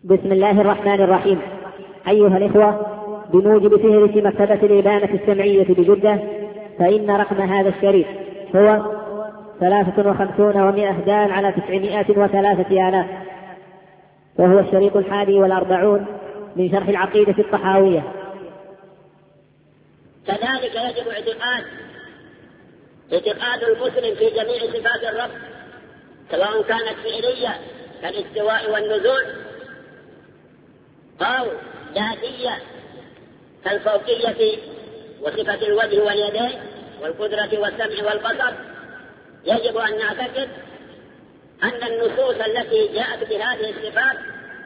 بسم الله الرحمن الرحيم. أيها الإخوة، بموجب فهرس مكتبة الإبانة السمعية بجدة، فإن رقم هذا الشريط هو 53 دال على 903 وهو الشريط 41 من شرح العقيدة الطحاوية. كذلك يجب اعتقاد المسلم في جميع صفات الرب، سواء كانت فعلية كالاستواء والنزول، أو ذاتية كالفوقية وصفة الوجه واليدين والقدرة والسمع والبصر. يجب أن نعتقد أن النصوص التي جاءت بهذه الصفات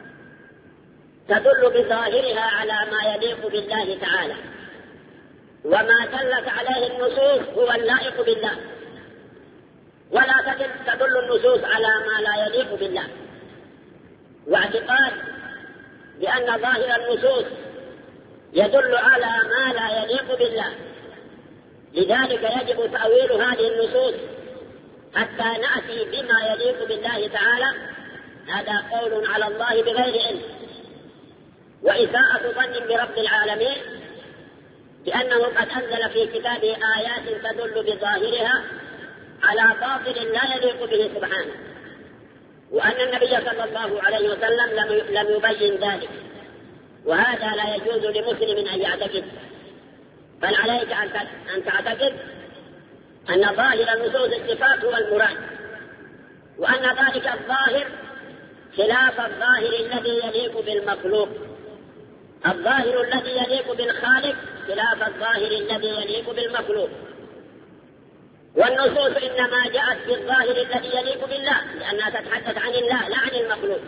تدل بظاهرها على ما يليق بالله تعالى، وما دلت عليه النصوص هو اللائق بالله، ولا تدل النصوص على ما لا يليق بالله. واعتقاد بأن ظاهر النصوص يدل على ما لا يليق بالله، لذلك يجب تأويل هذه النصوص حتى نأتي بما يليق بالله تعالى. هذا قول على الله بغير علم، وإساءة ظن برب العالمين، لأنه قد أنزل في كتابه آيات تدل بظاهرها على باطل لا يليق به سبحانه، وأن النبي صلى الله عليه وسلم لم يبين ذلك، وهذا لا يجوز لمسلم أن يعتقد، بل عليك أن تعتقد أن ظاهر نصوص الصفات هو المراد، وأن ذلك الظاهر خلاف الظاهر الذي يليق بالمخلوق. الظاهر الذي يليق بالخالق خلاف الظاهر الذي يليق بالمخلوق، والنصوص إنما جاءت بالظاهر الذي يليق بالله، لأنها تتحدث عن الله لا عن المخلوق.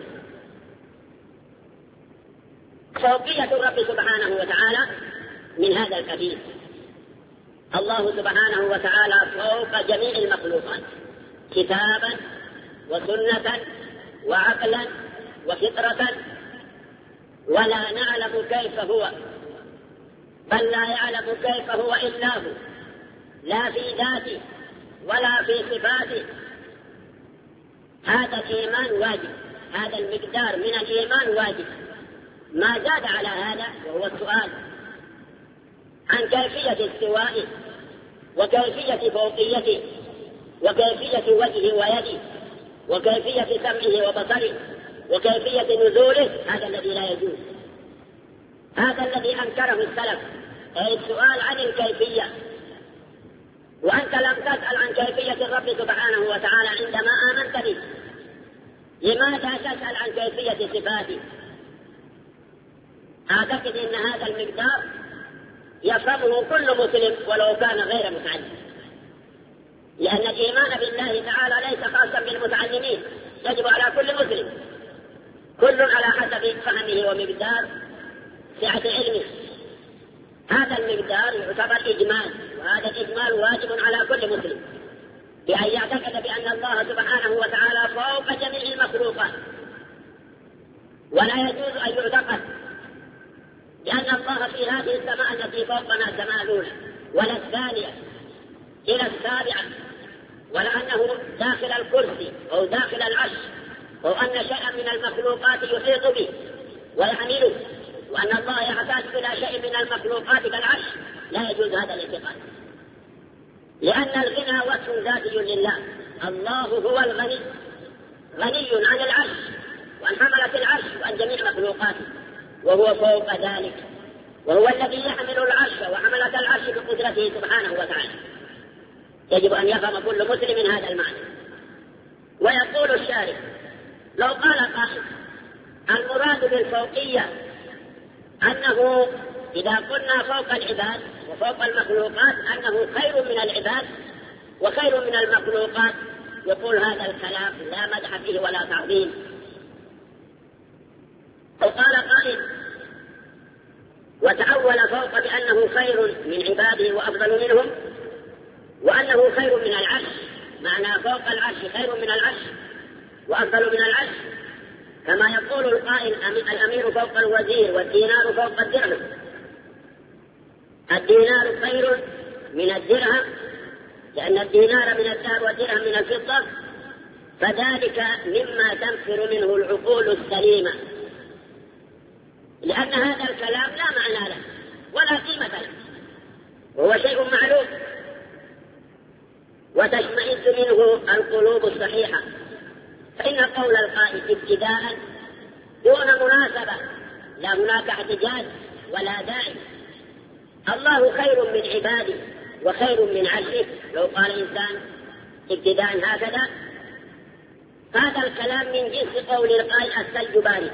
فوقية الرب سبحانه وتعالى من هذا الكبير. الله سبحانه وتعالى فوق جميع المخلوقات، كتابا وسنة وعقلا وفطرة، ولا نعلم كيف هو، بل لا يعلم كيف هو إلا هو، لا في ذاته ولا في صفاته. هذا الإيمان واجب، هذا المقدار من الإيمان واجب. ما زاد على هذا وهو السؤال عن كيفية استوائه، وكيفية فوقيته، وكيفية وجهه ويده، وكيفية سمعه وبصره، وكيفية نزوله. هذا الذي لا يجوز، هذا الذي أنكره السلف، أي السؤال عن الكيفية. وأنت لم تسأل عن كيفية الرب سبحانه وتعالى عندما آمنت به، لماذا تسأل عن كيفية صفاته؟ أعتقد أن هذا المقدار يفهمه كل مسلم ولو كان غير متعلم، لأن الإيمان بالله تعالى ليس خاصا بالمتعلمين، يجب على كل مسلم، كل على حسب فهمه ومقدار سعة علمه. هذا المقدار يعتبر إجمال، وهذا الإجمال واجب على كل مسلم، بأن يعتقد بأن الله سبحانه وتعالى فوق جميع المخلوقات، ولا يجوز أن يعتقد لأن الله في هذه السماء التي فوقنا سماء الأولى ولا الثانية إلى السابعة، ولا أنه داخل الكرسي أو داخل العرش، أو أن شيئا من المخلوقات يحيط به ويحمله، وأن الله يحتاج إلى شيء من المخلوقات كالعرش. لا يجوز هذا الاعتقاد، لأن الغنى وصف ذاتي لله. الله هو الغني، غني عن العرش وعن حملة العرش وعن جميع مخلوقاته، وهو فوق ذلك، وهو الذي يحمل العرش وحملة العرش بقدرته سبحانه وتعالى. يجب أن يفهم كل مسلم هذا المعنى. ويقول الشارع: لو قال قائل المراد بالفوقية أنه إذا قلنا فوق العباد وفوق المخلوقات أنه خير من العباد وخير من المخلوقات، يقول هذا الكلام لا مدح فيه ولا تعظيم. وقال قائل وتأول فوق بأنه خير من عباده وأفضل منهم، وأنه خير من العرش، معنى فوق العرش خير من العرش وأفضل من العرش، كما يقول القائل الأمير فوق الوزير والدينار فوق الدرهم. الدينار خير من الدرهم، لأن الدينار من الذهب والدرهم من الفضة، فذلك مما تنفر منه العقول السليمة، لأن هذا الكلام لا معنى له ولا قيمة له، وهو شيء معلوم وتشمئز منه القلوب الصحيحة. فإن قول القائل ابتداء دون مناسبة لا هناك احتجاج ولا داعي. الله خير من عباده وخير من عرشه. لو قال إنسان ابتداء هكذا، هذا الكلام من جنس قول القائل الثلج بارد،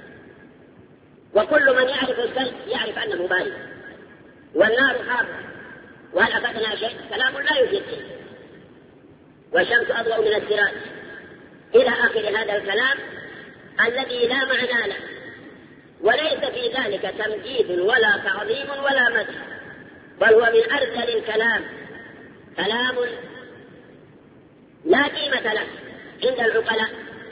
وكل من يعرف الثلج يعرف أنه بارد، والنار حارة، وهل أفدنا شيء؟ كلام لا يفيد شيء، والشمس أضوأ من السراج، إلى آخر هذا الكلام الذي لا معنى له، وليس في ذلك تمجيد ولا تعظيم ولا مدح، بل هو من أرذل الكلام، كلام لا قيمة له عند العقلاء.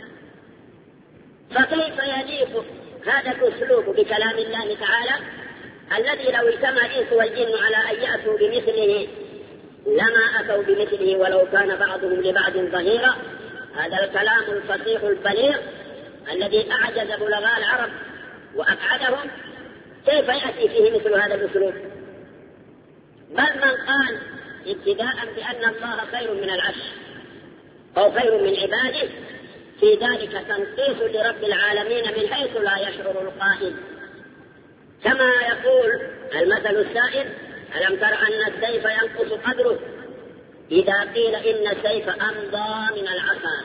فكيف يليق هذا الأسلوب بكلام الله تعالى الذي لو اجتمع الإنس والجن على أن يأتوا بمثله لما أتوا بمثله ولو كان بعضهم لبعض ظهيرا؟ هذا الكلام الفصيح البليغ الذي أعجز بلغاء العرب وأبعدهم، كيف يأتي فيه مثل هذا الأسلوب؟ بل من قال ابتداء بأن الله خير من العرش أو خير من عباده، في ذلك تنقيص لرب العالمين من حيث لا يشعر القائل، كما يقول المثل السائر: ألم تر أن السيف ينقص قدره إذا قيل إن السيف أمضى من العصا.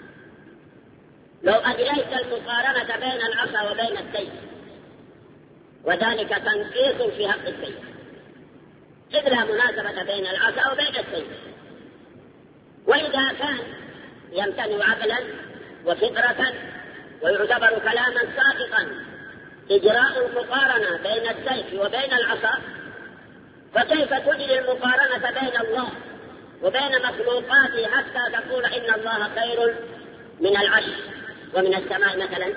لو أجريت المقارنة بين العصا وبين السيف، وذلك تنقيص في حق السيف، إذ لا مناسبة بين العصا وبين السيف. وإذا كان يمتنع عقلا وفطرة ويعتبر كلاما ساقطا إجراء المقارنة بين السيف وبين العصا، فكيف تجري المقارنة بين الله وبين مخلوقاته حتى تقول إن الله خير من العرش ومن السماء مثلا؟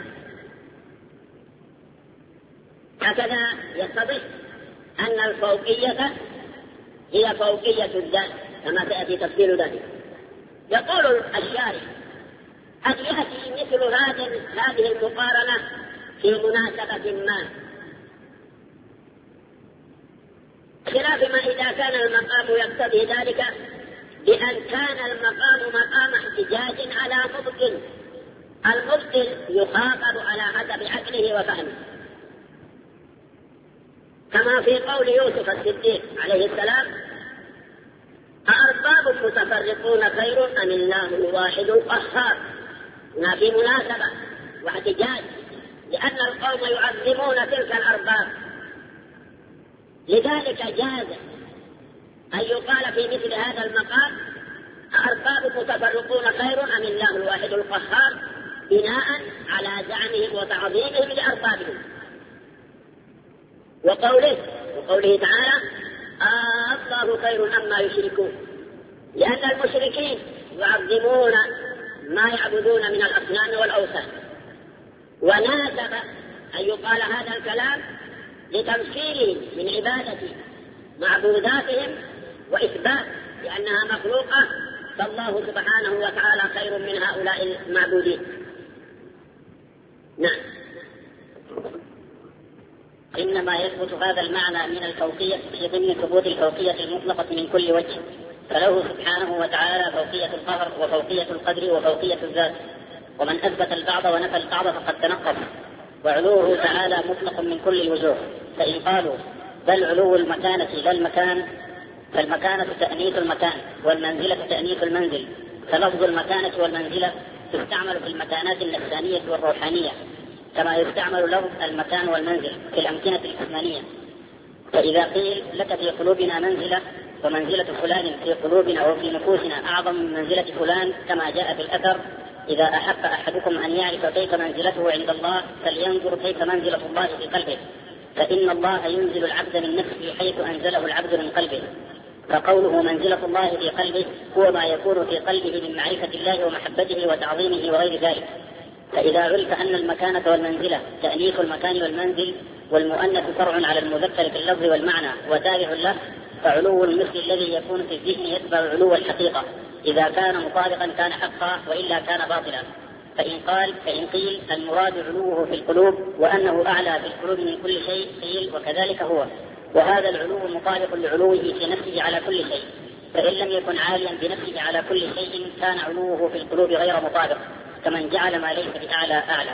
هكذا يتضح أن الفوقية هي فوقية الذات كما سيأتي تفصيل ذلك. يقول الشارح: قد يأتي مثل هذه المقارنة في مناسبة ما، خلاف ما إذا كان المقام يقتضي ذلك بأن كان المقام مقام احتجاج على مبطل، المبطل يخاطب على حسب عقله وفهمه، كما في قول يوسف الصديق عليه السلام: أأرباب متفرقون خير أم الله الواحد القهار؟ هنا في مناسبة واحتجاج، لأن القوم يعظمون تلك الأرباب، لذلك جاز أن يقال في مثل هذا المقام: أأرباب متفرقون خير أم الله الواحد القهار، بناء على زعمهم وتعظيمهم لأربابهم. وقوله تعالى: الله خير أما يشركون، لأن المشركين يعظمون ما يعبدون من الأصنام والأوثان، وناسب أن يقال هذا الكلام لتمثيلهم من عبادة معبوداتهم وإثبات لأنها مخلوقة، فالله سبحانه وتعالى خير من هؤلاء المعبودين. نعم. إنما يثبت هذا المعنى من الفوقية في ضمن ثبوت الفوقية المطلقة من كل وجه، فله سبحانه وتعالى فوقية القهر وفوقية القدر وفوقية الذات، ومن أثبت البعض ونفى البعض فقد تنقص. وعلوه تعالى مطلق من كل الوجوه، فإن قالوا بل علو المكانة لا المكان، فالمكانة تأنيث المكان والمنزلة تأنيث المنزل، فلفظ المكانة والمنزلة تستعمل في المكانات النفسانية والروحانية كما يستعمل لفظ المكان والمنزل في الأمكنة الجسمانية. فإذا قيل لك في قلوبنا منزلة ومنزلة فلان في قلوبنا وفي نفوسنا أعظم من منزلة فلان، كما جاء في الأثر: إذا أحب أحدكم أن يعرف كيف منزلته عند الله فلينظر كيف منزلة الله في قلبه، فإن الله ينزل العبد من نفسه حيث أنزله العبد من قلبه. فقوله منزلة الله في قلبه هو ما يكون في قلبه من معرفة الله ومحبته وتعظيمه وغير ذلك. فإذا عرف أن المكانة والمنزلة تأنيث المكان والمنزل، والمؤنث فرع على المذكر في اللفظ والمعنى وتابع له، فعلو المثل الذي يكون في الذهن يتبع علو الحقيقة، إذا كان مطابقا كان حقا وإلا كان باطلا. فإن قيل المراد علوه في القلوب وأنه أعلى في القلوب من كل شيء قيل وكذلك هو، وهذا العلو مطابق لعلوه في نفسه على كل شيء، فإن لم يكن عاليا بنفسه على كل شيء كان علوه في القلوب غير مطابق، كمن جعل ما ليس بأعلى أعلى.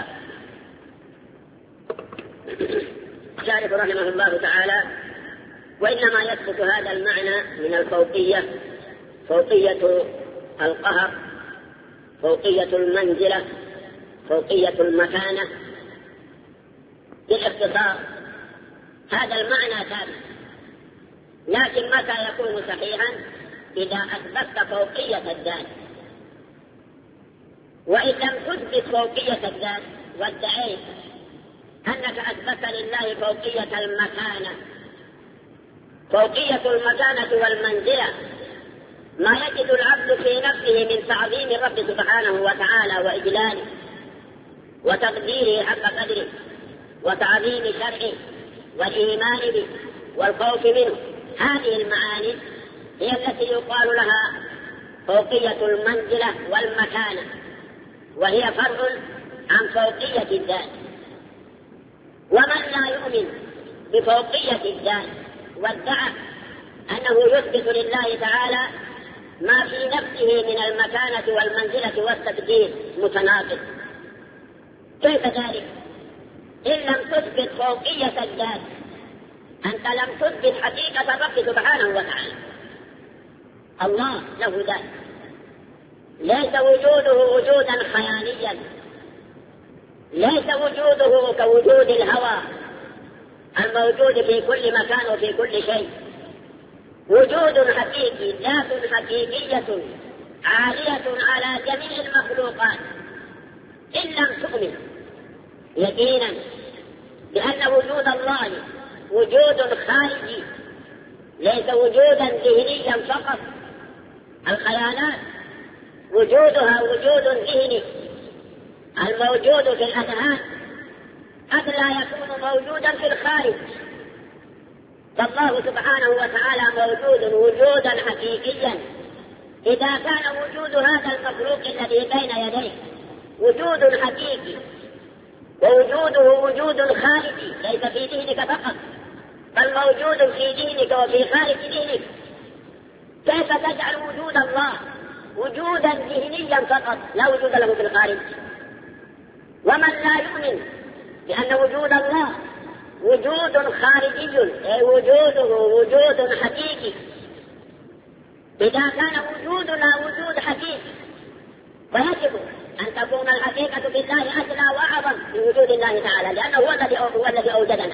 الشارح رحمه الله تعالى: وإنما يثبت هذا المعنى من الفوقية، فوقية القهر، فوقية المنزلة، فوقية المكانة. بالاختصار هذا المعنى ثابت، لكن متى يكون صحيحا؟ إذا أثبتت فوقية الذات. وإن لم تثبت فوقية الذات وادعيت أنك أثبت لله فوقية المكانة، فوقية المكانة والمنزلة ما يجد العبد في نفسه من تعظيم الرب سبحانه وتعالى وإجلاله وتقديره حق قدره وتعظيم شرعه والإيمان به والخوف منه. هذه المعاني هي التي يقال لها فوقية المنزلة والمكانة، وهي فرع عن فوقية الذات. ومن لا يؤمن بفوقية الذات وادعى أنه يثبت لله تعالى ما في نفسه من المكانة والمنزلة والتقدير متناقض. كيف ذلك؟ إن لم تثبت فوقية الذات أنت لم تثبت حقيقة الرب سبحانه وتعالى. الله له ذات، ليس وجوده وجودا خياليا، ليس وجوده كوجود الهوى الموجود في كل مكان وفي كل شيء. وجود حقيقي، ذات حقيقية عالية على جميع المخلوقات. إن لم تؤمن يقينا بأن وجود الله وجود خارجي ليس وجودا ذهنيا فقط، الخيالات وجودها وجود ذهني الموجود في الأذهان قد لا يكون موجودا في الخارج. فالله سبحانه وتعالى موجود وجودا حقيقيا. إذا كان وجود هذا المخلوق الذي بين يديه وجود حقيقي ووجوده وجود خارجي ليس في دينك فقط بل موجود في دينك وفي خارج دينك، كيف تجعل وجود الله وجودا ذهنيا فقط لا وجود له في الخارج؟ ومن لا يؤمن بأن وجود الله وجود خارجي أي وجوده وجود حقيقي، إذا كان وجودنا وجود حقيقي فيجب أن تكون الحقيقة في الله أجلى وأعظم من وجود الله تعالى، لأنه هو الذي أوجدنا.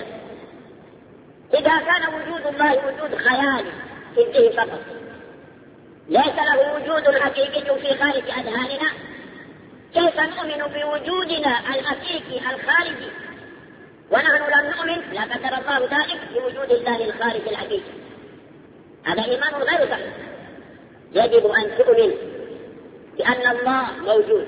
إذا كان وجود الله وجود خيالي في الذهن فقط ليس له وجود حقيقي في خارج أذهاننا، كيف نؤمن بوجودنا الحقيقي الخارجي ونحن لم نؤمن لا قدر الله ذلك بوجود الله الخارجي الحقيقي؟ هذا إيمان غير صحيح. يجب أن تؤمن بأن الله موجود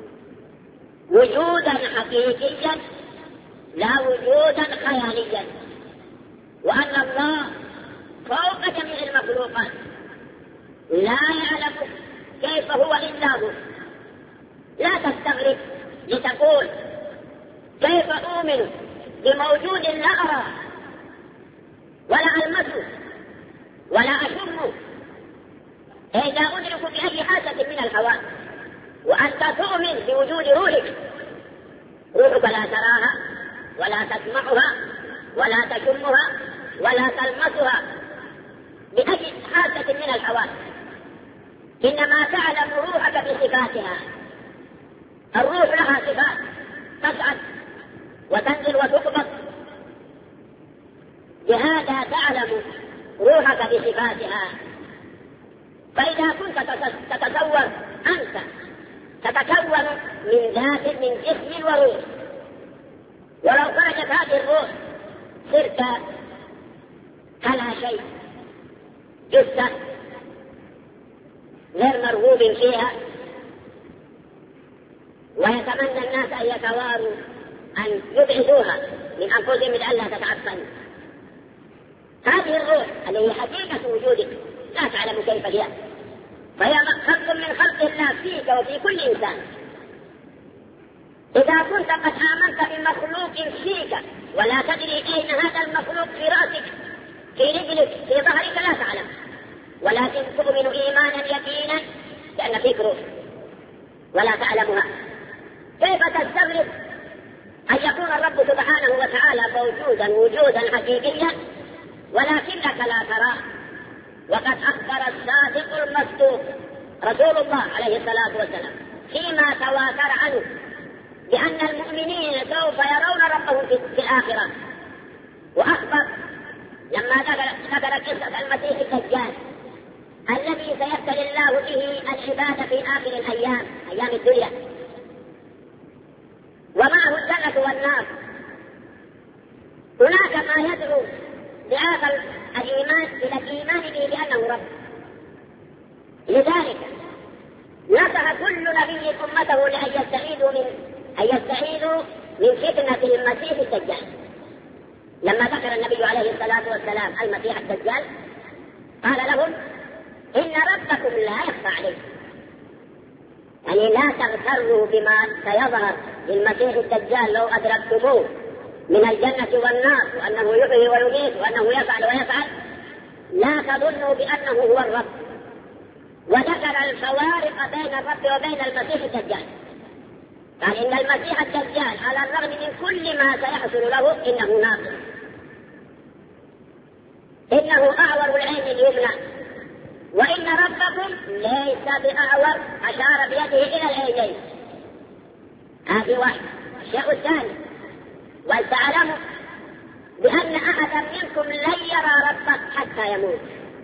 وجودا حقيقيا لا وجودا خياليا، وأن الله فوق جميع المخلوقات لا يعلم كيف هو إلا هو. لا تستغرب لتقول كيف أؤمن بموجود لا أرى ولا ألمسه ولا أشمه إذا أدرك بأي حاسة من الحواس، وأنت تؤمن بوجود روحك. روحك لا تراها ولا تسمعها ولا تشمها ولا تلمسها بأي حاسة من الحواس، إنما تعلم روحك بصفاتها. الروح لها صفات تصعد وتنزل وتقبض، بهذا تعلم روحك بصفاتها. فإذا كنت تتصور أنت تتكون من ذات من جسم وروح، ولو خرجت هذه الروح صرت كلا شيء، جثة غير مرغوب فيها، ويتمنى الناس أن يتواروا أن يبعدوها من أنفسهم لئلا تتعفن. هذه الروح التي هي حقيقة وجودك لا تعلم كيف هي، فهي خلق من خلق الله فيك وفي كل إنسان. إذا كنت قد آمنت بمخلوق فيك ولا تدري أين هذا المخلوق في رأسك في رجلك في ظهرك لا تعلم، ولكن تؤمن إيمانا يقينا لأن فيك روح ولا تعلمها، كيف تستغرب أن يكون الرب سبحانه وتعالى موجودا وجودا حقيقيا ولكنك لا تراه؟ وقد أخبر الصادق المصدوق رسول الله عليه الصلاة والسلام فيما تواتر عنه بأن المؤمنين سوف يرون ربهم في الآخرة، وأخبر لما ذكر قصة المسيح الدجال الذي سيبتلي الله به العباد في آخر الأيام، أيام الدنيا، ومعه الجنة والنار. هناك ما يدعو لهذا الإيمان إلى الإيمان به بأنه رب. لذلك نصح كل نبي أمته لأن يستعيذوا من فتنة المسيح الدجال. لما ذكر النبي عليه الصلاة والسلام المسيح الدجال قال لهم إن ربكم لا يخفى عليه، يعني لا تغتروا بما سيظهر للمسيح الدجال لو أدركتموه من الجنة والنار وأنه يحيي ويميت وأنه يفعل ويفعل، لا تظنوا بأنه هو الرب. وذكر الفوارق بين الرب وبين المسيح الدجال، قال إن المسيح الدجال على الرغم من كل ما سيحصل له إنه ناقص، إنه أعور العين اليمنى، وإن ربكم ليس بأعور، أشار بيده إلى العينين. هذه واحد. الشيء الثاني ولتعلموا بأن أحدا منكم لن يرى ربه حتى يموت.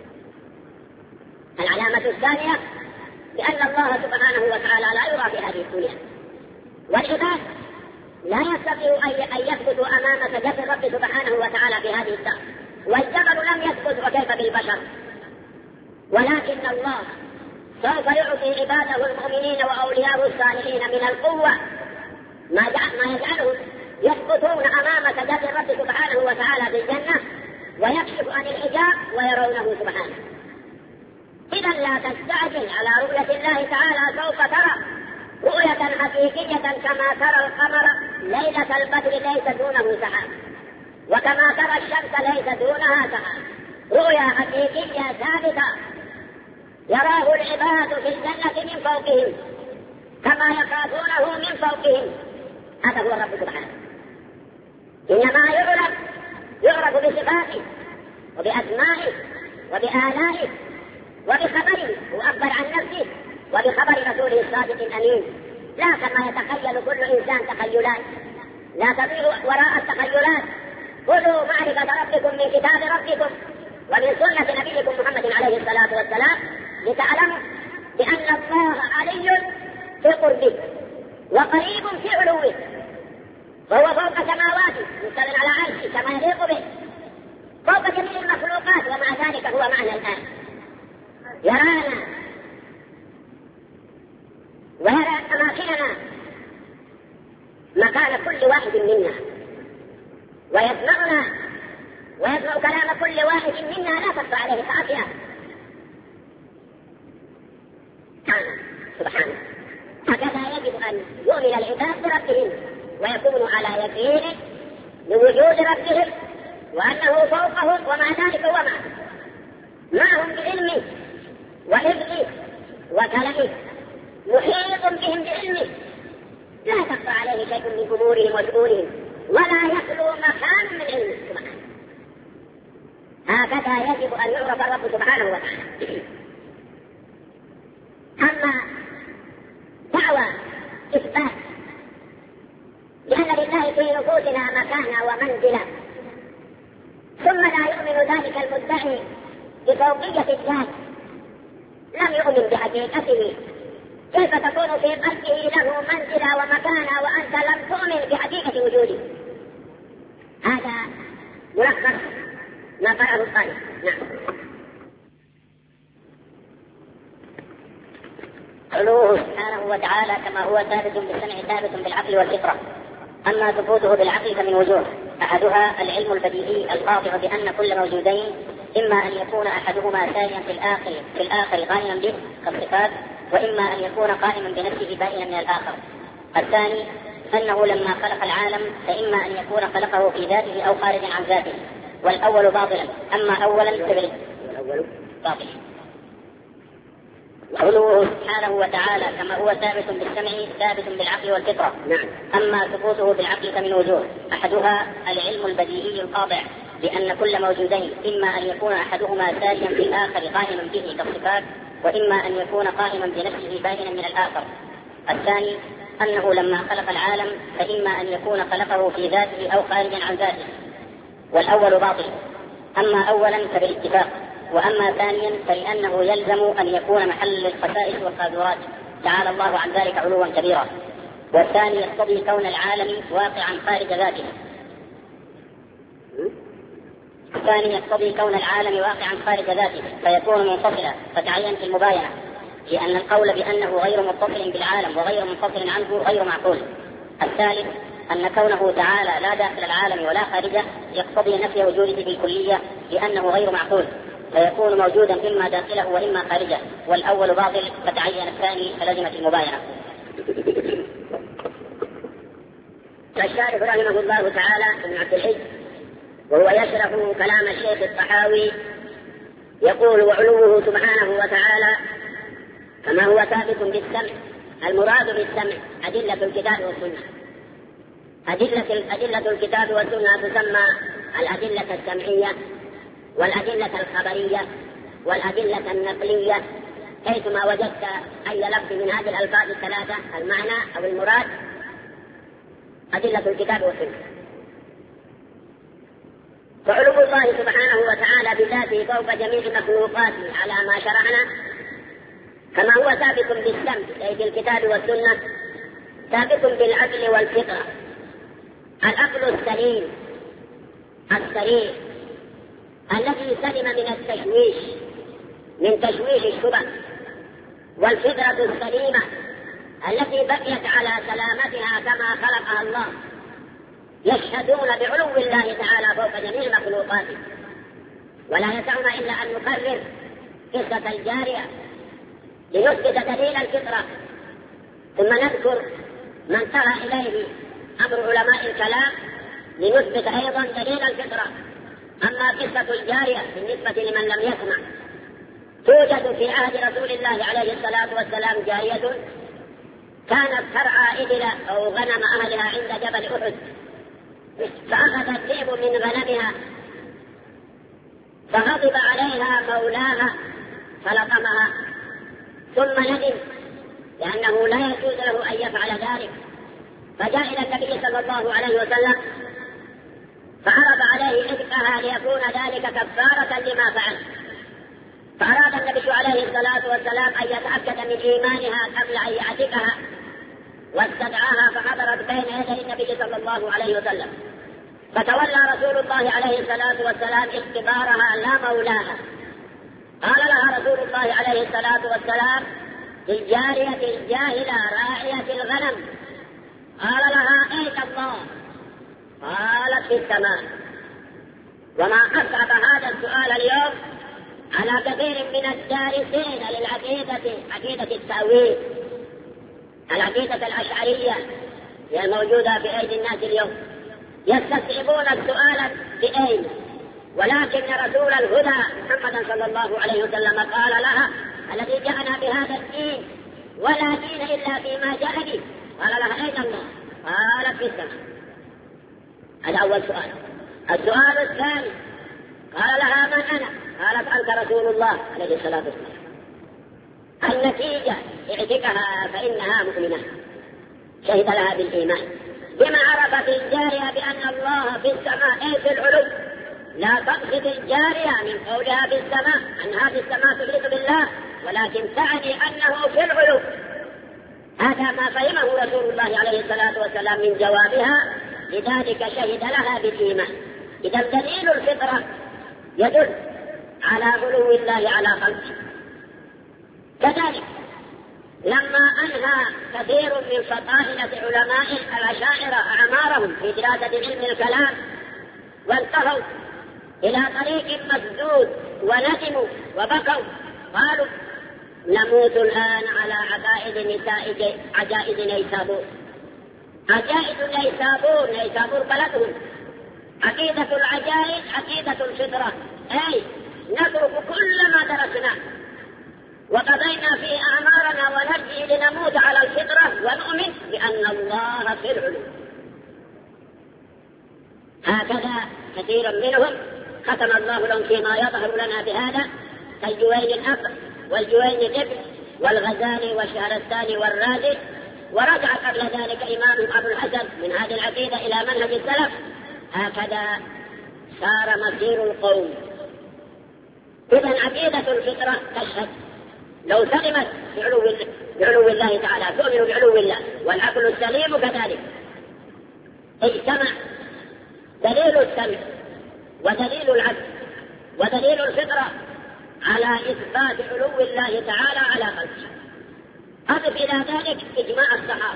العلامة الثانية بأن الله سبحانه وتعالى لا يرى في هذه الدنيا، والعباد لا يستطيعوا أن يثبتوا أمام تجلي الرب سبحانه وتعالى في هذه الدار، والجبل لم يثبت وكيف بالبشر. ولكن الله سوف يعطي عباده المؤمنين وأولياءه الصالحين من القوة ما يجعلهم يثبتون أمام تجلي الرب سبحانه وتعالى في الجنة ويكشف عن الحجاب ويرونه سبحانه. إذا لا تستعجل على رؤية الله تعالى، سوف ترى رؤية حقيقية كما ترى القمر ليلة البدر ليس دونه سحاب، وكما ترى الشمس ليس دونها سحاب. رؤيا حقيقية ثابتة يراه العباد في الجنة من فوقهم كما يخافونه من فوقهم. هذا هو الرب سبحانه. إنما يعرف بصفاته وبأسمائه وبآلائه وبخبره، وأخبر عن نفسه وبخبر رسوله الصادق الأمين، لا كما يتخيل كل إنسان تخيلات. لا تضيعوا وراء التخيلات، خذوا معرفة ربكم من كتاب ربكم ومن سنة نبيكم محمد عليه الصلاة والسلام لتعلموا بأن الله علي في قربه وقريب في علوه، وهو فوق سماواته مستوٍ على عرشه كما يليق به، فوق جميع المخلوقات، ومع ذلك هو معنا الآن يرانا ويرى أماكننا مكان كل واحد منا، ويسمعنا ويسمع كلام كل واحد منا لا تخفى عليه خافية. سبحانه. هكذا يجب أن يؤمن العباد بربهم ويكونوا على يقين بوجود ربهم وأنه فوقهم، ومع ذلك هو معهم بعلمه وحفظه وكلامه، محيط بهم بعلمه، لا تخفى عليه شيء من أمورهم وشؤونهم، ولا يخلو مكان من علمه سبحانه. هكذا يجب أن يعرف الرب سبحانه وتعالى. أما دعوى إثبات لأن لله في نفوسنا مكانا ومنزلا، ثم لا يؤمن ذلك المدعي بفوقية الذات، لم يؤمن بحقيقته، كيف تكون في قلبه له منزلا ومكانا وأنت لم تؤمن بحقيقة وجوده؟ هذا ملخص ما قاله القائل. نعم. علوه سبحانه وتعالى كما هو ثابت بالسمع ثابت بالعقل والفطرة. أما ثبوته بالعقل فمن وجوه، أحدها العلم البديهي القاطع بأن كل موجودين إما أن يكون أحدهما ثانيا في الآخر قائما به كالصفات، وإما أن يكون قائما بنفسه بائنا من الآخر. الثاني أنه لما خلق العالم فإما أن يكون خلقه في ذاته أو خارج عن ذاته، والأول باطلا. أما أولا فالأول باطل. علوه سبحانه وتعالى كما هو ثابت بالسمع ثابت بالعقل والفطرة. أما ثبوته بالعقل فمن وجوه، أحدها العلم البديهي القاطع لأن كل موجودين إما أن يكون أحدهما ساريا في الآخر قائما به كالصفات، وإما أن يكون قائما بنفسه بائنا من الآخر. الثاني أنه لما خلق العالم فإما أن يكون خلقه في ذاته أو خارجا عن ذاته، والأول باطل. أما أولا فبالاتفاق، وأما ثانيا فلأنه يلزم أن يكون محل للخسائس والقاذورات تعالى الله عن ذلك علوا كبيرا. والثاني يقتضي كون العالم واقعا خارج ذاته. الثاني يقتضي كون العالم واقعا خارج ذاته فيكون منفصلا فتعين في المباينة، لأن القول بأنه غير متصل بالعالم وغير منفصل عنه غير معقول. الثالث أن كونه تعالى لا داخل العالم ولا خارجه يقتضي نفي وجوده بالكلية لأنه غير معقول، فيكون موجودا إما داخله وإما خارجه، والأول باطل فتعين الثاني فلزمت المباينة. الشارح رحمه الله تعالى ابن عبد الحج وهو يشرح كلام الشيخ الطحاوي يقول: وعلوه سبحانه وتعالى كما هو ثابت بالسمع. المراد بالسمع أدلة الكتاب والسنة. أدلة الكتاب والسنة تسمى الأدلة السمعية والأدلة الخبرية والأدلة النقلية، حيثما وجدت أي لفظ من هذه الألفاظ الثلاثة المعنى أو المراد أدلة الكتاب والسنة. فعلو الله سبحانه وتعالى بذاته فوق جميع مخلوقاته على ما شرعنا كما هو ثابت بالسمع أي بالكتاب والسنة، ثابت بالعقل والفطرة. العقل السليم السريع الذي سلم من تشويش الشبه، والفطرة السليمة التي بقيت على سلامتها كما خلقها الله، يشهدون بعلو الله تعالى فوق جميع مخلوقاته. ولا يسعنا إلا أن نكرر قصة الجارية لنثبت دليل الفطرة، ثم نذكر ما انتهى إليه أمر علماء الكلام لنثبت أيضا دليل الفطرة. أما قصة الجارية بالنسبة لمن لم يسمع، توجد في عهد رسول الله عليه الصلاة والسلام جارية كانت ترعى إبل أو غنم أهلها عند جبل أحد، فأخذ الذئب من غنمها فغضب عليها مولاها فلطمها، ثم ندم لأنه لا يجوز له أن يفعل ذلك، فجاء إلى النبي صلى الله عليه وسلم فعرض عليه عتقها ليكون ذلك كفارة لما فعل. فأراد النبي عليه الصلاة والسلام أن يتأكد من إيمانها قبل أن يعتقها، واستدعاها فحضرت بين يدي النبي صلى الله عليه وسلم، فتولى رسول الله عليه الصلاة والسلام اختبارها لا مولاها. قال لها رسول الله عليه الصلاة والسلام: الجارية الجاهلة راعية الغنم. قال لها: أين الله؟ قالت: في السماء. وما أصعب هذا السؤال اليوم على كثير من الدارسين للعقيدة، عقيدة التأويل، العقيدة الأشعرية هي الموجودة في أيدي الناس اليوم، يستصعبون السؤال بأين، ولكن رسول الهدى محمد صلى الله عليه وسلم قال لها: الذي جاءنا بهذا الدين ولا دين إلا فيما جاء به. قال لها: أين الله؟ قالت: في السماء. هذا أول سؤال. السؤال الثاني قال لها: من أنا؟ قالت: أنت رسول الله عليه الصلاة والسلام. النتيجة اعتقها فإنها مؤمنة، شهد لها بالإيمان. بما عرفت الجارية بأن الله في السماء أي في العلو، لا تقصد الجارية من قولها في السماء أنها في السماء تشرك بالله، ولكن تعني أنه في العلو. هذا ما فهمه رسول الله عليه الصلاة والسلام من جوابها، لذلك شهد لها بالإيمان. إذا دليل الفطرة يدل على علو الله على خلقه. كذلك لما أنهى كثير من فطاحلة علماء الأشاعرة أعمارهم في دراسة علم الكلام وانتهوا إلى طريق مسدود وندموا وبكوا، قالوا: نموت الآن على عجائز نيسابور. عجائز نيسابور بلدهم. عقيدة العجائز عقيدة الفطرة، أي نترك كل ما درسناه وقضينا فيه أعمارنا ونرجع لنموت على الفطرة ونؤمن بأن الله في العلو. هكذا كثير منهم ختم الله لهم فيما يظهر لنا بهذا كالجويني الأب والجويني الابن والغزالي والشهرستاني والرازي، ورجع قبل ذلك إمامهم أبو الحسن من هذه العقيدة إلى منهج السلف. هكذا صار مسير القوم. إذن عقيدة الفطرة تشهد لو سلمت بعلو الله تعالى، تؤمن بعلو الله، والعقل السليم كذلك اجتمع دليل السمع ودليل العقل ودليل الفطرة على إثبات علو الله تعالى على خلقه. أضف إلى ذلك إجماع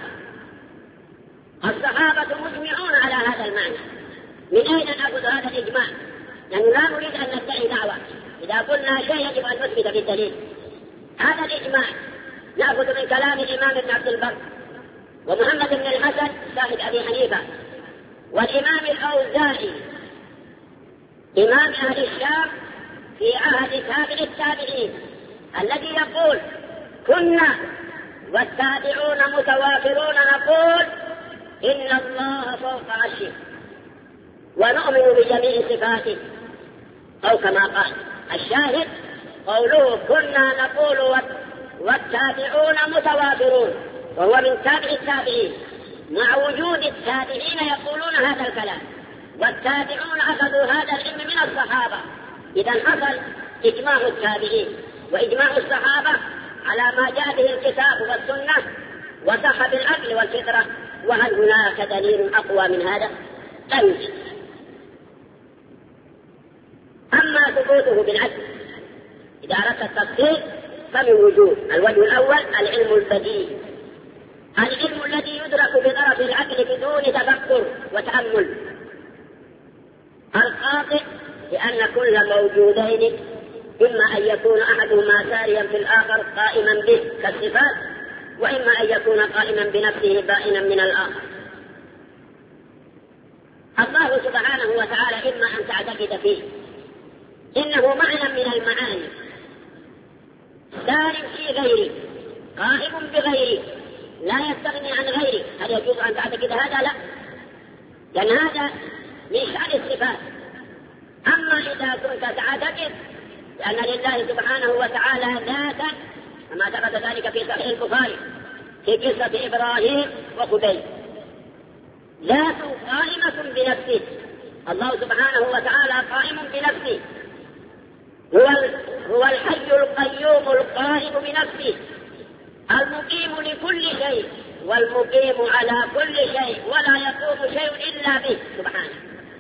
الصحابة مجمعون على هذا المعنى. من أين نأخذ هذا الإجماع؟ لأنه لا نريد أن ندعي دعوة، إذا قلنا شيء يجب أن نثبت بالدليل. هذا الإجماع نأخذ من كلام الإمام ابن عبد البر ومحمد بن الحسن صاحب أبي حنيفة والإمام الأوزاعي إمام أهل الشام في عهد تابع التابعين، الذي يقول: كنا والتابعون متوافرون نقول إن الله فوق عرشه ونؤمن بجميع صفاته، أو كما قال. الشاهد قوله كنا نقول والتابعون متوافرون، وهو من تابع التابعين، مع وجود التابعين يقولون هذا الكلام، والتابعون أخذوا هذا العلم من الصحابة. إذا حصل إجماع التابعين وإجماع الصحابة على ما جاء به الكتاب والسنة وصح بالعقل والفطرة. وهل هناك دليل أقوى من هذا؟ لا يوجد. أما ثبوته بالعقل إذا أردت التفصيل فمن وجوه: الوجه الأول العلم البديهي، العلم الذي يدرك بطرف العقل بدون تفكر وتأمل، القاطع لأن كل موجودين إما أن يكون أحدهما ساريا في الآخر قائما به كالصفات، وإما أن يكون قائما بنفسه بائنا من الآخر. الله سبحانه وتعالى إما أن تعتقد فيه إنه معنى من المعاني سار في غيره قائم بغيره لا يستغني عن غيره. هل يجوز أن تعتقد هذا؟ لا، لأن هذا من شأن الصفات. أما إذا كنت تعتقد لأن لله سبحانه وتعالى ذاتا، كما ثبت ذلك في صحيح البخاري في قصة إبراهيم وخبيب، ذات قائمة بنفسه. الله سبحانه وتعالى قائم بنفسه، هو الحي القيوم القائم بنفسه، المقيم لكل شيء والمقيم على كل شيء، ولا يقوم شيء إلا به سبحانه.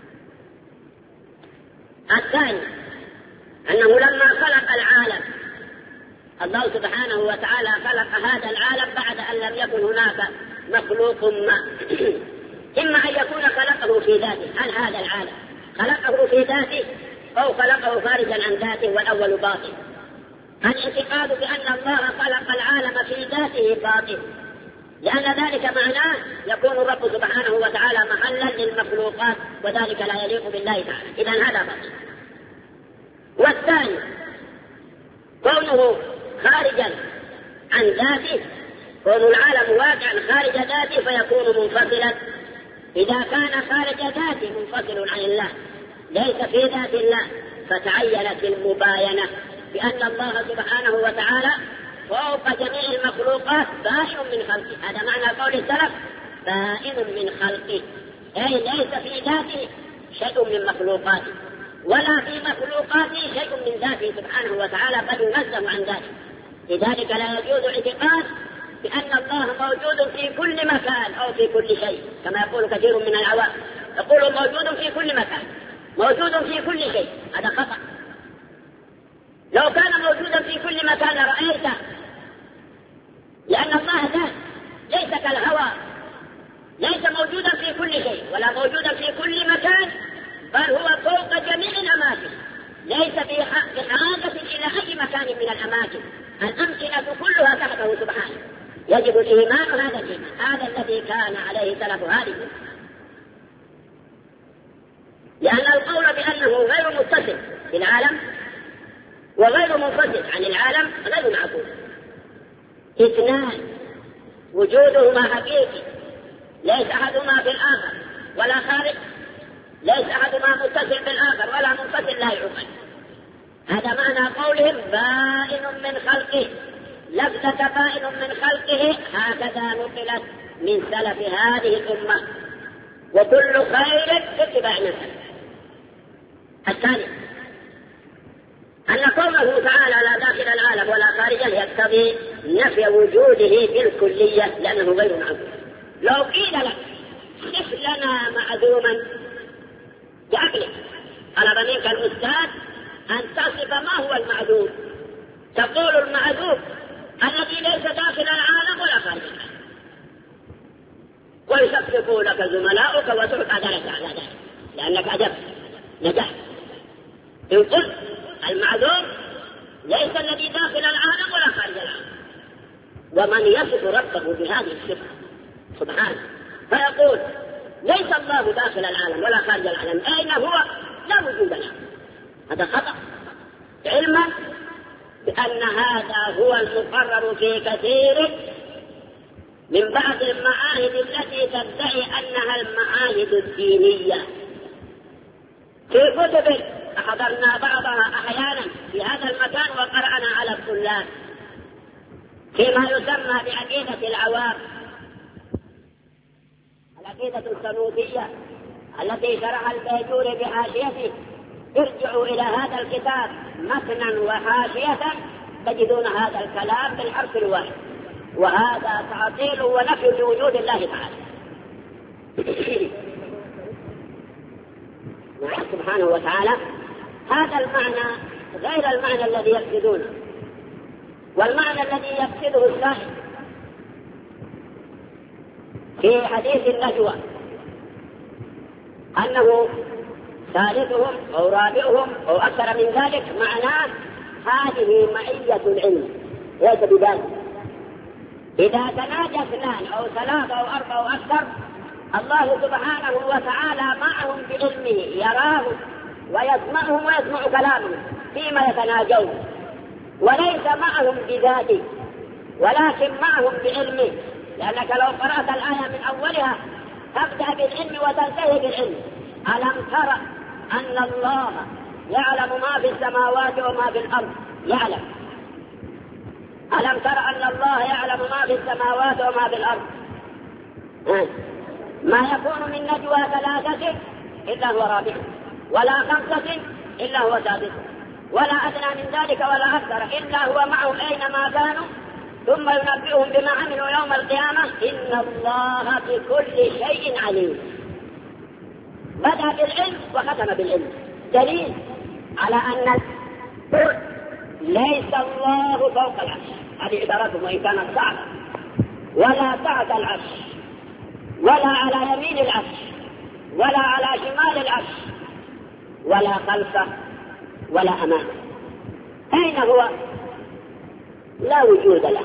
الثاني أنه لما خلق العالم الله سبحانه وتعالى خلق هذا العالم بعد أن لم يكن هناك مخلوق ما. إما أن يكون خلقه في ذاته، هل هذا العالم خلقه في ذاته أو خلقه خارجا عن ذاته، والأول باطل. الاعتقاد بأن الله خلق العالم في ذاته باطل، لأن ذلك معناه يكون الرب سبحانه وتعالى محلا للمخلوقات، وذلك لا يليق بالله تعالى. إذن هذا باطل. والثاني كونه خارجا عن ذاته، كون العالم واقعا خارج ذاته فيكون منفصلا. إذا كان خارج ذاته منفصل عن الله ليس في ذات الله، فتعينت المباينة بأن الله سبحانه وتعالى فوق جميع المخلوقات بائن من خلقه. هذا معنى قول السلف: بائن من خلقه، أي ليس في ذاته شيء من مخلوقاته ولا في مخلوقاته شيء من ذاته سبحانه وتعالى، بل ينزه عن ذلك. لذلك لا يجوز اعتقاد بأن الله موجود في كل مكان أو في كل شيء، كما يقول كثير من العوام، يقول موجود في كل مكان، موجود في كل شيء. هذا خطأ. لو كان موجودا في كل مكان لرأيته، لأن الله ذات ليس كالهواء، ليس موجودا في كل شيء ولا موجودا في كل مكان، بل هو فوق جميع الأماكن، ليس بحاجة إلى أي مكان من الأماكن. الأمكنة كلها تحته سبحانه. يجب الإيمان هذا الإيمان، هذا الذي كان عليه سلف هذه الأمة. لأن القول بأنه غير متصل بالعالم وغير منفصل عن العالم غير معقول. اثنان وجودهما حقيقي، ليس أحدهما في الآخر ولا خارج، ليس أحدهما متصل بالآخر ولا منفصل لا يعقل. هذا معنى قولهم بائن من خلقه. لفظة بائن من خلقه هكذا نقلت من سلف هذه الأمة، وكل خير في اتباع نفسه. الثاني أن قوله تعالى لا داخل العالم ولا خارجه يقتضي نفي وجوده بالكلية لأنه غير معقول. لو قيل لك صف لنا معدوما بعقلك، طلب منك الأستاذ أن تصف ما هو المعدوم، تقول المعدوم الذي ليس داخل العالم ولا خارج العالم، ويصفق لك زملاؤك وتلقى درجة على ذلك لأنك أدبت نجحت. إن قلت المعدوم ليس الذي داخل العالم ولا خارج العالم، ومن يصف ربه بهذه الصفة سبحانه فيقول ليس الله داخل العالم ولا خارج العالم، أين هو؟ لا وجود له. هذا خطأ، علما بأن هذا هو المقرر في كثير من بعض المعاهد التي تدعي أنها المعاهد الدينية. في كتب حضرنا بعضها أحيانا في هذا المكان وقرأنا على الطلاب فيما يسمى بعقيدة العوام، العقيدة السنوسية التي شرح البيجوري بحاشيته. ارجعوا إلى هذا الكتاب متنا وحاشية تجدون هذا الكلام بالحرف الواحد، وهذا تعطيل ونفي لوجود الله تعالى سبحانه وتعالى. هذا المعنى غير المعنى الذي يقصدونه، والمعنى الذي يقصده السائل في حديث النجوى أنه ثالثهم أو رابعهم أو أكثر من ذلك، معناه هذه معية العلم ليس بذلك. إذا تناجى اثنان أو ثلاثة أو أربعة أو أكثر، الله سبحانه وتعالى معهم بعلمه، يراهم ويسمعهم ويسمع كلامهم فيما يتناجون، وليس معهم بذاته ولكن معهم بعلمه. لأنك لو قرأت الآية من أولها تبدأ بالعلم وتنتهي بالعلم. ألم ترى أن الله يعلم ما في السماوات وما في الأرض؟ يعلم. ألم ترى أن الله يعلم ما في السماوات وما في الأرض؟ ما يكون من نجوى ثلاثة إلا هو رابعهم، ولا خمسة إلا هو سادسهم، ولا أدنى من ذلك ولا أكثر إلا هو معهم أينما كانوا ثم ينبئهم بما عملوا يوم القيامة إن الله بكل شيء عليم. بدأ بالعلم وختم بالعلم، دليل على أن ليس الله فوق العرش، هذه عبارته وإن كانت صعبة، ولا تحت العرش، ولا على يمين العرش، ولا على شمال العرش، ولا خلفه ولا أمامه. أين هو؟ لا وجود له.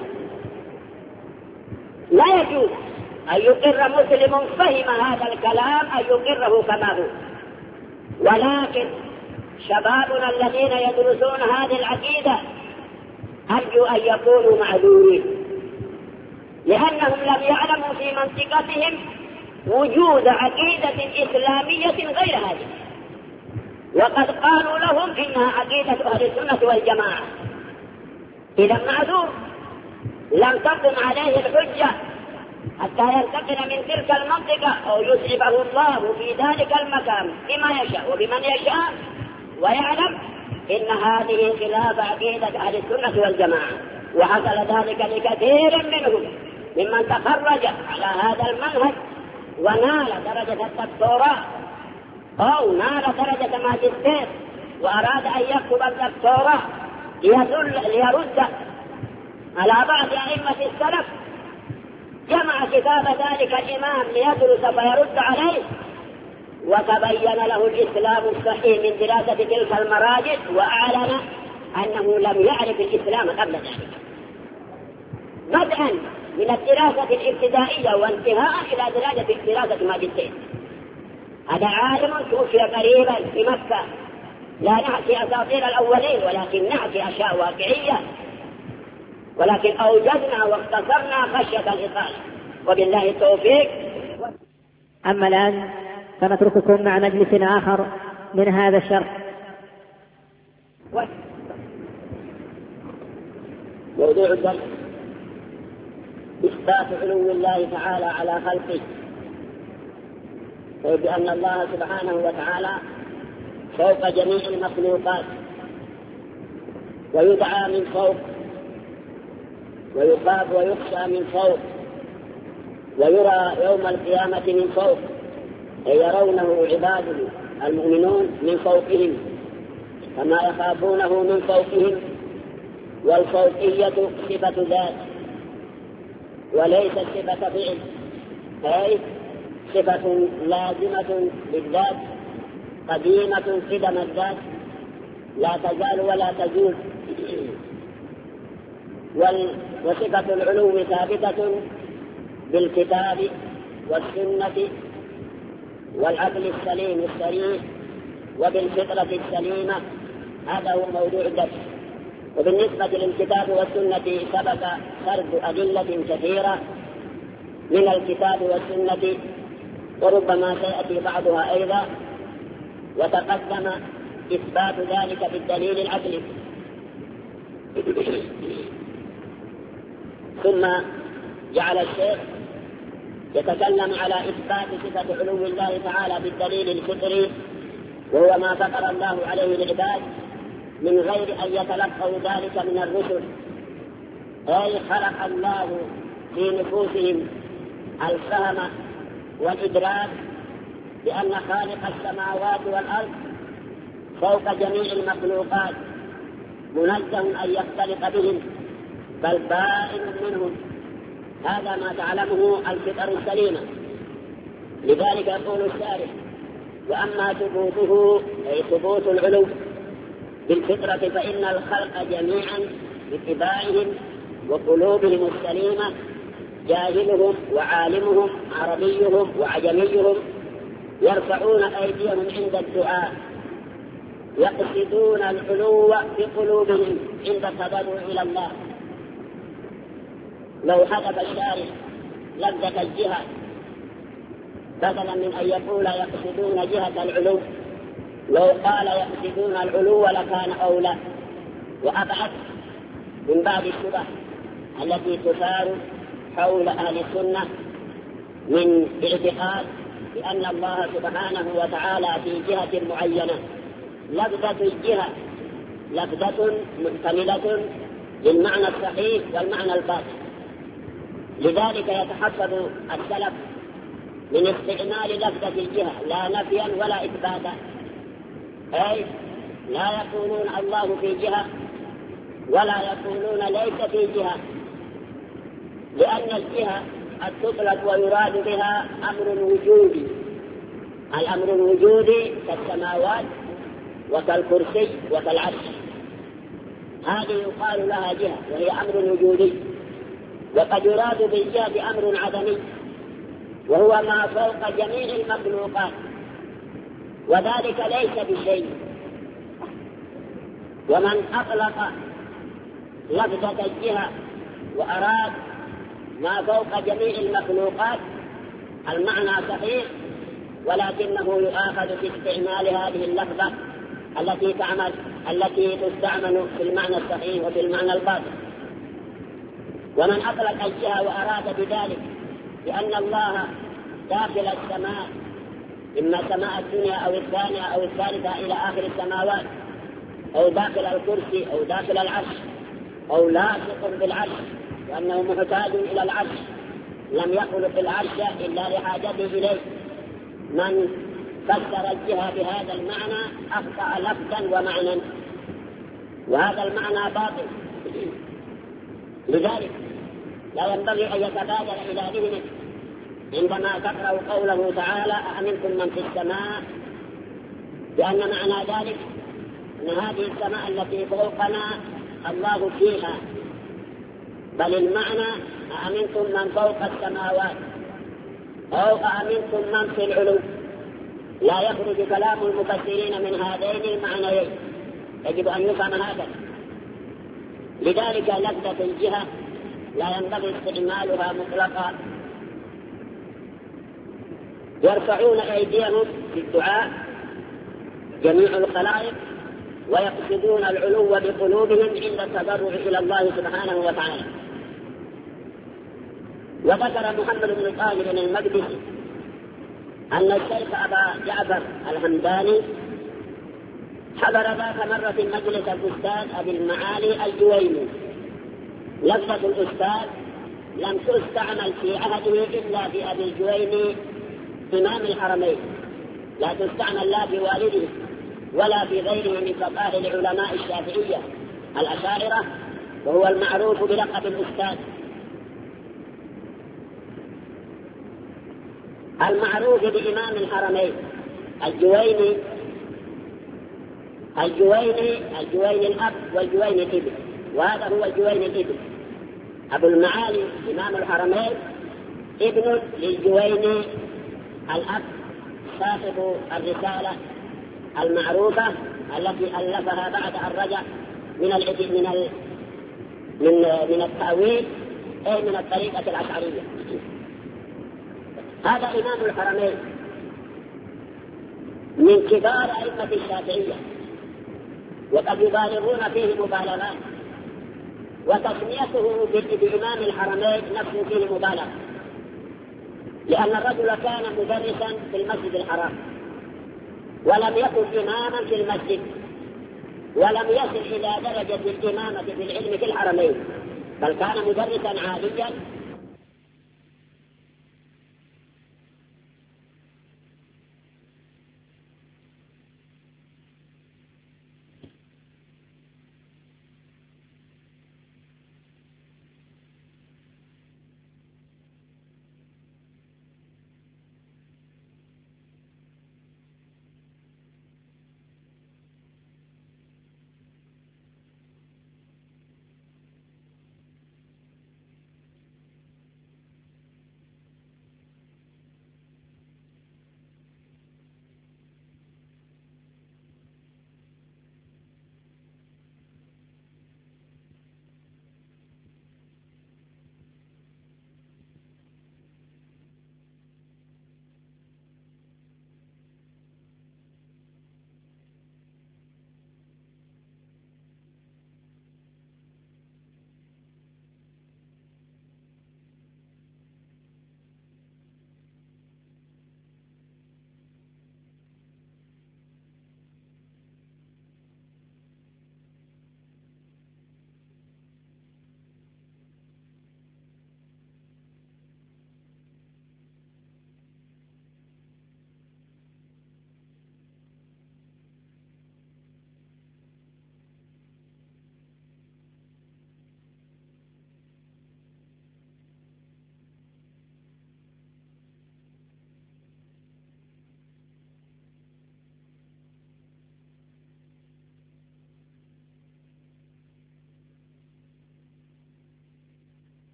لا يجوز أن يقر مسلم فهم هذا الكلام أن يقره كما هو، ولكن شبابنا الذين يدرسون هذه العقيدة أرجو أن يكونوا معذورين، لأنهم لم يعلموا في منطقتهم وجود عقيدة إسلامية غير هذه، وقد قالوا لهم إنها عقيدة أهل السنة والجماعة. إذا معذور لم تقم عليه الحجة حتى ينتقل من تلك المنطقة أو يسعبه الله في ذلك المكان بما يشاء وبمن يشاء، ويعلم إن هذه خلاف عقيدة أهل السنة والجماعة. وحصل ذلك لكثير منهم ممن تخرج على هذا المنهج ونال درجة الدكتوراه أو نال درجة ماجستير وأراد أن يكتب الدكتوراه ليرد على بعض أئمة السلف، جمع كتاب ذلك الإمام ليدرس فيرد عليه، وتبين له الإسلام الصحيح من دراسة تلك المراجع، وأعلن أنه لم يعرف الإسلام قبل ذلك. بدءا من الدراسة الابتدائية وانتهاء إلى دراسة ماجستير. هذا عالم توفي قريبا في مكة، لا نحكي أساطير الأولين ولكن نحكي أشياء واقعية، ولكن أوجدنا واختصرنا خشية الإطالة، وبالله التوفيق. أما الآن فنترككم مع مجلس آخر من هذا الشرح. موضوع الدرس إثبات علو الله تعالى على خلقه، بأن الله سبحانه وتعالى فوق جميع المخلوقات، ويدعى من فوق، ويخاف ويخشى من فوق، ويرى يوم القيامة من فوق، أي يرونه عباده المؤمنون من فوقهم كما يخافونه من فوقهم. والفوقية صفة ذات وليست صفة فعل، أي صفة لازمة للذات قديمة قدم الذات لا تزال ولا تزول. وصفة العلو ثابتة بالكتاب والسنة والعقل السليم السريع وبالفطرة السليمة. هذا هو موضوع الدرس. وبالنسبة للكتاب والسنة سبق سرد أدلة كثيرة من الكتاب والسنة، وربما سيأتي بعضها أيضا، وتقدم إثبات ذلك بالدليل العقلي. ثم جعل الشيخ يتكلم على إثبات صفة علو الله تعالى بالدليل الفطري، وهو ما فطر الله عليه العباد من غير أن يتلقوا ذلك من الرسل، أي خلق الله في نفوسهم الفهم والإدراك بأن خالق السماوات والأرض فوق جميع المخلوقات، منزه أن يختلط بهم بل بائن منهم. هذا ما تعلمه الفطر السليمة. لذلك يقول الشارح: وأما ثبوته أي ثبوت العلو بالفطرة فإن الخلق جميعا باتباعهم وقلوبهم السليمة، جاهلهم وعالمهم عربيهم وعجميهم، يرفعون أيديهم عند الدعاء، يقصدون العلو بقلوبهم عند التضرع إلى الله. لو حذف الشارع لفظة الجهة بدلا من أن يقول يقصدون جهة العلو، لو قال يقصدون العلو لكان أولى وأبعد من باب الشبه التي تثار حول أهل السنة من اعتقاد بأن الله سبحانه وتعالى في جهة معينة. لفظة الجهة لفظة محتملة للمعنى الصحيح والمعنى الباطل، لذلك يتحفظ السلف من استعمال لفظة الجهة لا نفيا ولا إثباتا، أي لا يقولون الله في جهة ولا يقولون ليس في جهة، لأن الجهة قد تطلق ويراد بها أمر وجودي. الأمر الوجودي كالسماوات وكالكرسي وكالعرش، هذه يقال لها جهة وهي أمر وجودي. وقد يراد بالجهة أمر عدمي وهو ما فوق جميع المخلوقات، وذلك ليس بشيء. ومن أطلق لفظة الجهة وأراد ما فوق جميع المخلوقات المعنى صحيح، ولكنه يؤاخذ في استعمال هذه اللفظة التي تستعمل في المعنى الصحيح وفي المعنى الباطل. ومن أطلق الجهة وأراد بذلك بأن الله داخل السماء، إما سماء الدنيا أو الثانية أو الثالثة إلى آخر السماوات، أو داخل الكرسي أو داخل العرش، أو لاصق بالعرش وأنه محتاج إلى العرش، لم يخلق العرش إلا لحاجته إليه. من فسر الجهة بهذا المعنى أخطأ لفظا ومعنى، وهذا المعنى باطل. لذلك لا ينبغي أن يتبادر إلى ذهنك عندما تقرأ قوله تعالى: أأمنتم من في السماء، لأن معنى ذلك أن هذه السماء التي فوقنا الله فيها، بل المعنى أأمنتم من فوق السماوات أو أأمنتم من في العلو. لا يخرج كلام المفسرين من هذين المعنيين، يجب أن يفهم هذا. لذلك لفظة الجهة لا ينبغي استعمالها مطلقا. يرفعون أيديهم في الدعاء جميع الخلائق ويقصدون العلو بقلوبهم عند التضرع إلى الله سبحانه وتعالى. وذكر محمد بن طاهر المقدسي أن الشيخ أبا جعفر الهمداني حضر ذات مرة مجلس الأستاذ أبي المعالي الجويني. لفظة الأستاذ لم تستعمل في عهده إلا بأبي الجويني إمام الحرمين، لا تستعمل لا بوالده ولا بغيره من فقهاء العلماء الشافعية الأشاعرة، وهو المعروف بلقب الأستاذ. المعروف بإمام الحرمين الجويني الأب والجويني الابن، وهذا هو الجويني الابن. أبو المعالي إمام الحرمين ابن للجويني الأب صاحب الرسالة المعروفة التي ألفها بعد أن رجع من التأويل أي من الطريقة الأشعرية. هذا إمام الحرمين من كبار أئمة الشافعية، وقد يبالغون فيه مبالغات، وتسميته بإمام الحرمين نفسه فيه مبالغة، لأن الرجل كان مدرسا في المسجد الحرام ولم يكن إماما في المسجد، ولم يصل إلى درجة الإمامة في العلم في الحرمين، بل كان مدرسا عاديا